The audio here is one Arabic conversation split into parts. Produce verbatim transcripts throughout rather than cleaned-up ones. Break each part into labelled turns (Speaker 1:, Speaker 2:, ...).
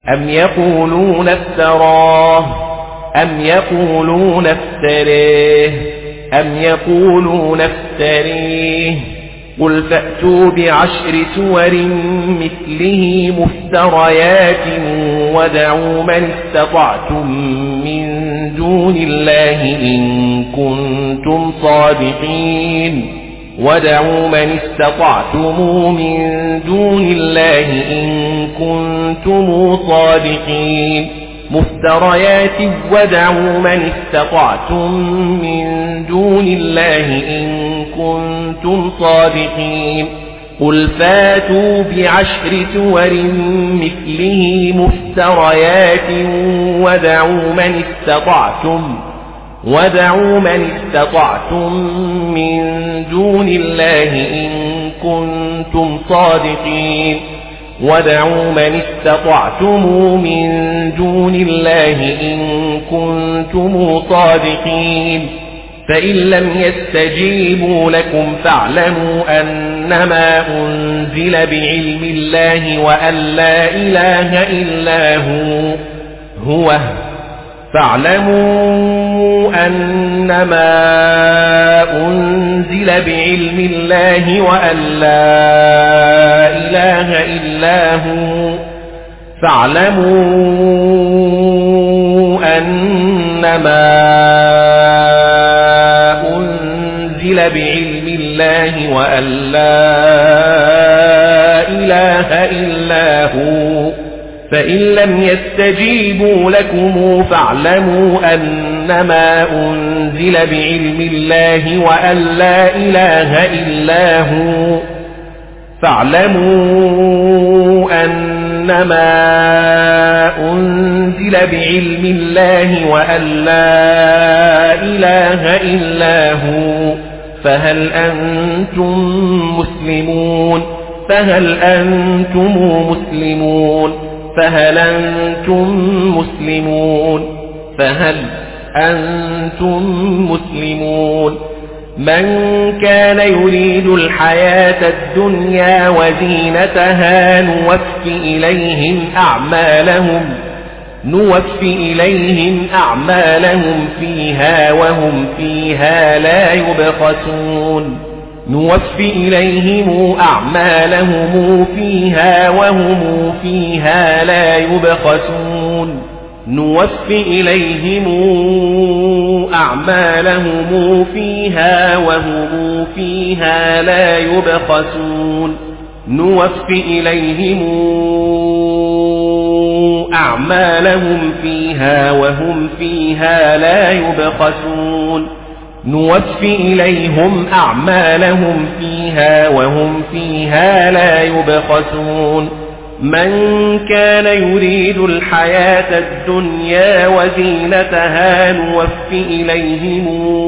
Speaker 1: أم يقولون افتراه أم يقولون افتريه أم يقولون افتريه قل فأتوا بعشر سور مثله مفتريات ودعوا من استطعتم من دون الله إن كنتم صادقين ودعوا من استطعتم من دون الله إن كنتم صادقين مفتريات ودعوا من استطعتم من دون الله إن كنتم صادقين قل فاتوا بعشر سور مثله مفتريات ودعوا من استطعتم ودعوا من استطعتم من دون الله إن كنتم صادقين ودعوا من استطعتم من دون الله إن كنتم صادقين فإن لم يستجيبوا لكم فاعلموا أنما أنزل بعلم الله وأن لا إله إلا هو هو فاعلموا أنما أنزل بعلم الله وأن لا إله إلا هو فاعلموا أنما أنزل بعلم الله وأن لا إله إلا هو فإن لم يستجيبوا لكم فاعلموا أنما أنزل بعلم الله وأن لا إله إلا هو فاعلموا أنما أنزل بعلم الله وأن لا إله إلا هو فهل أنتم مسلمون فهل أنتم مسلمون فهل أنتم مسلمون فهل أنتم مسلمون من كان يريد الحياة الدنيا وزينتها نوفي إليهم أعمالهم نوفي إليهم أعمالهم فيها وهم فيها لا يبخسون نوفي إليهم أعمالهم فيها وهم فيها لا يبخسون نوفي إليهم أعمالهم فيها وهم فيها لا يبخسون نوفي إليهم أعمالهم فيها وهم فيها لا يبخسون نوفي إليهم أعمالهم فيها وهم فيها لا يبخسون من كان يريد الحياة الدنيا وزينتها نوفي إليهم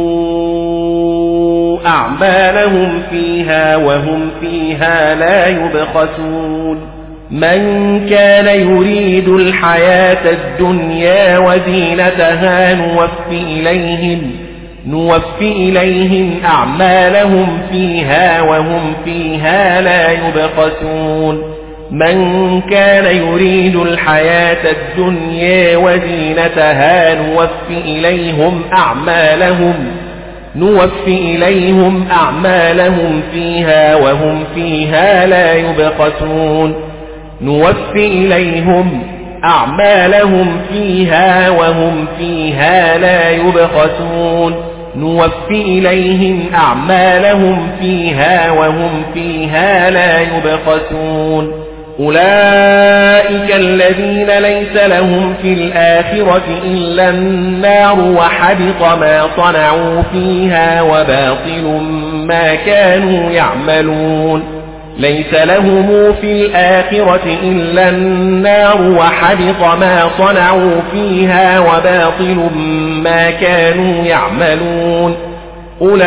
Speaker 1: أعمالهم فيها وهم فيها لا يبخسون من كان يريد الحياة الدنيا وزينتها نوفي إليهم نوفي إليهم أعمالهم فيها وهم فيها لا يبخسون من كان يريد الحياة الدنيا وزينتها نوفي إليهم أعمالهم نوفي إليهم أعمالهم فيها وهم فيها لا يبخسون نوفي إليهم أعمالهم فيها وهم فيها لا يبخسون نوفي إليهم أعمالهم فيها وهم فيها لا يبخسون أولئك الذين ليس لهم في الآخرة إلا النار وحبط ما صنعوا فيها وباطل ما كانوا يعملون ليس لهم في الآخرة إلا النار وحبط ما صنعوا فيها وباطل ما كانوا يعملون أولئك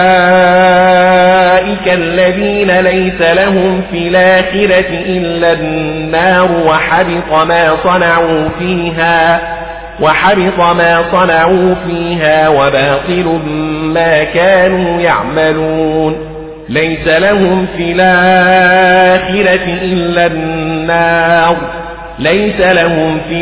Speaker 1: الذين ليس لهم في الآخرة إلا النار وحبط ما صنعوا فيها وحبط ما صنعوا فيها وباطل ما كانوا يعملون ليس لهم في الآخرة إلا النار ليس لهم في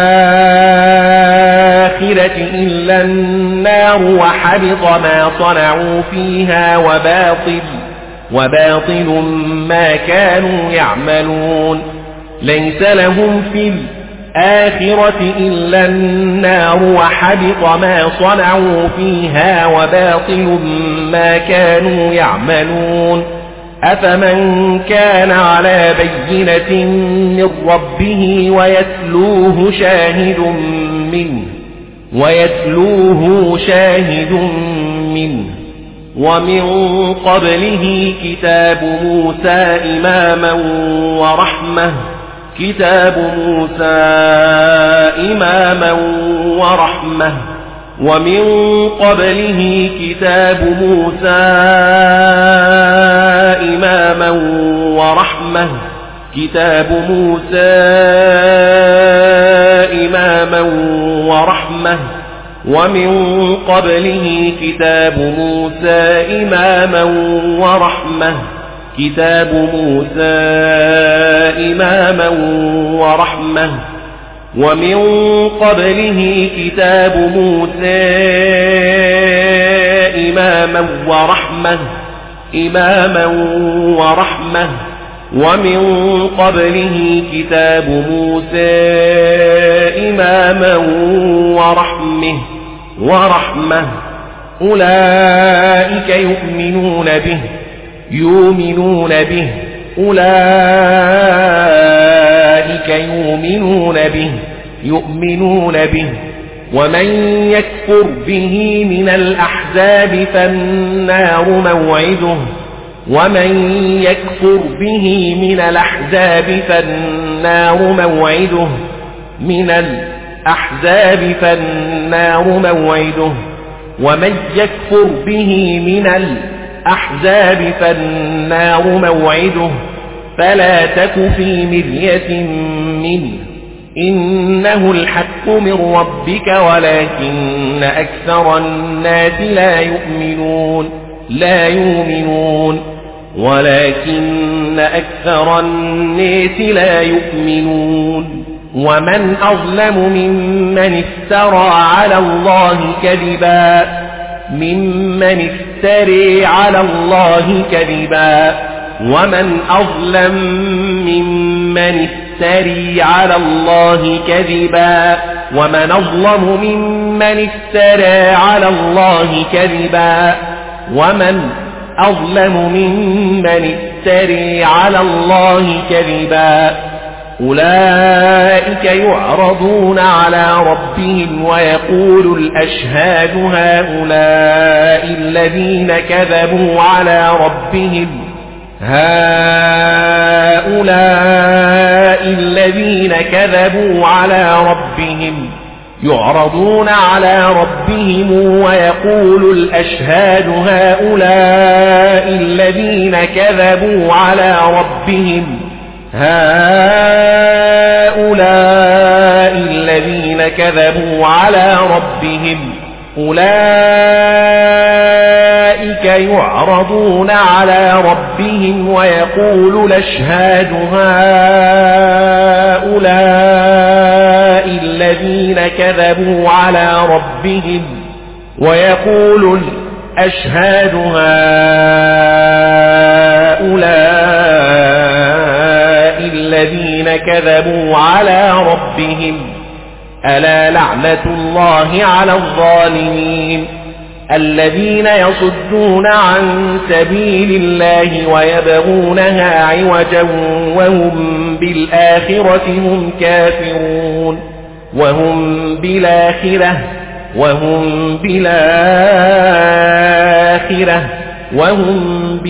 Speaker 1: الآخرة إلا النار وحبط ما صنعوا فيها وباطل وباطل ما كانوا يعملون ليس لهم في الآخرة إلا النار وحبط ما صنعوا فيها وباطل ما كانوا يعملون أفمن كان على بينة من ربه ويتلوه شاهد منه ويتلوه شاهد منه ومن قبله كتاب موسى إماما ورحمة كتاب موسى إماما ورحمة ومن قبله كتاب موسى إماما ورحمة كتاب موسى إماما ورحمة ومن قبله كتاب موسى إماما ورحمة كتاب موسى إماما ورحمة ومن قبله كتاب موسى إماما ورحمة إماما ورحمة ومن قبله كتاب موسى إماما ورحمة ورحمة أولئك يؤمنون به يؤمنون به أولئك يؤمنون به يؤمنون به ومن يكفر به من الأحزاب فالنار موعده ومن يكفر به من الأحزاب فالنار موعده من الأحزاب فالنار موعده ومن يكفر به من الأحزاب فالنار موعده فلا تك في مرية منه إنه الحق من ربك ولكن أكثر الناس لا يؤمنون لا يؤمنون ولكن أكثر الناس لا يؤمنون ومن أظلم ممن افترى على الله كذبا ممن افتري على الله كذبا ومن أظلم ممن افتري على الله كذبا ومن أظلم ممن افترى على الله كذبا ومن أظلم ممن افتري على الله كذبا أولئك يعرضون على ربهم ويقول الأشهاد هؤلاء الذين كذبوا على ربهم هؤلاء الذين كذبوا على ربهم يعرضون على ربهم ويقول الأشهاد هؤلاء الذين كذبوا على ربهم هؤلاء الذين كذبوا على ربهم أولئك يعرضون على ربهم ويقول الأشهاد هؤلاء الذين كذبوا على ربهم ويقول الأشهاد هؤلاء الذين كذبوا على ربهم ألا لعنة الله على الظالمين الذين يصدون عن سبيل الله ويبغونها عوجا وهم بالآخرة هم كافرون وهم بالآخرة وهم بالآخرة وهم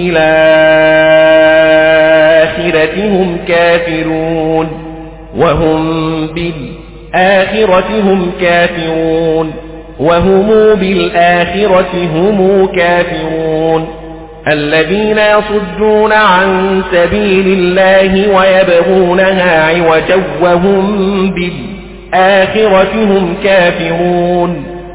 Speaker 1: بالآخرة هم كافرون وهم بالآخرة هم كافرون وهم بالآخرة هم كافرون الذين يصدون عن سبيل الله ويبغونها عوجا وهم بالآخرة هم كافرون